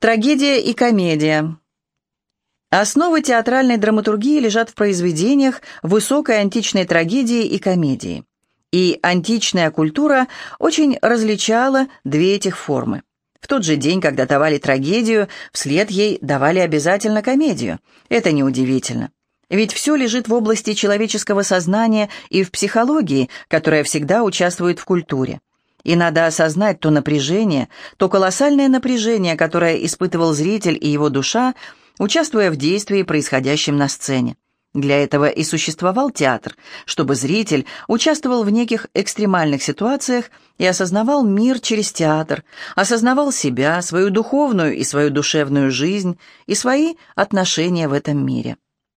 Трагедия и комедия. Основы театральной драматургии лежат в произведениях высокой античной трагедии и комедии. И античная культура очень различала две этих формы. В тот же день, когда давали трагедию, вслед ей давали обязательно комедию. Это неудивительно. Ведь все лежит в области человеческого сознания и в психологии, которая всегда участвует в культуре. И надо осознать то напряжение, то колоссальное напряжение, которое испытывал зритель и его душа, участвуя в действии, происходящем на сцене. Для этого и существовал театр, чтобы зритель участвовал в неких экстремальных ситуациях и осознавал мир через театр, осознавал себя, свою духовную и свою душевную жизнь и свои отношения в этом мире.